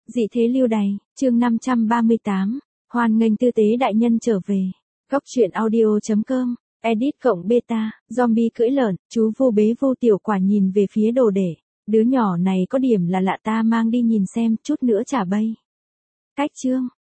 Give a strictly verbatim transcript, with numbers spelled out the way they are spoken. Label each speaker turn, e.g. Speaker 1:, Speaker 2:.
Speaker 1: Dị thế lưu đày, chương năm trăm ba mươi tám, hoan nghênh tư tế đại nhân trở về. Góc truyện audio chấm com, edit cộng beta, zombie cưỡi lợn, chú vô bế vô tiểu quả nhìn về phía đồ để. Đứa nhỏ này có điểm là lạ ta mang đi nhìn xem, chút nữa trả bay. Cách chương,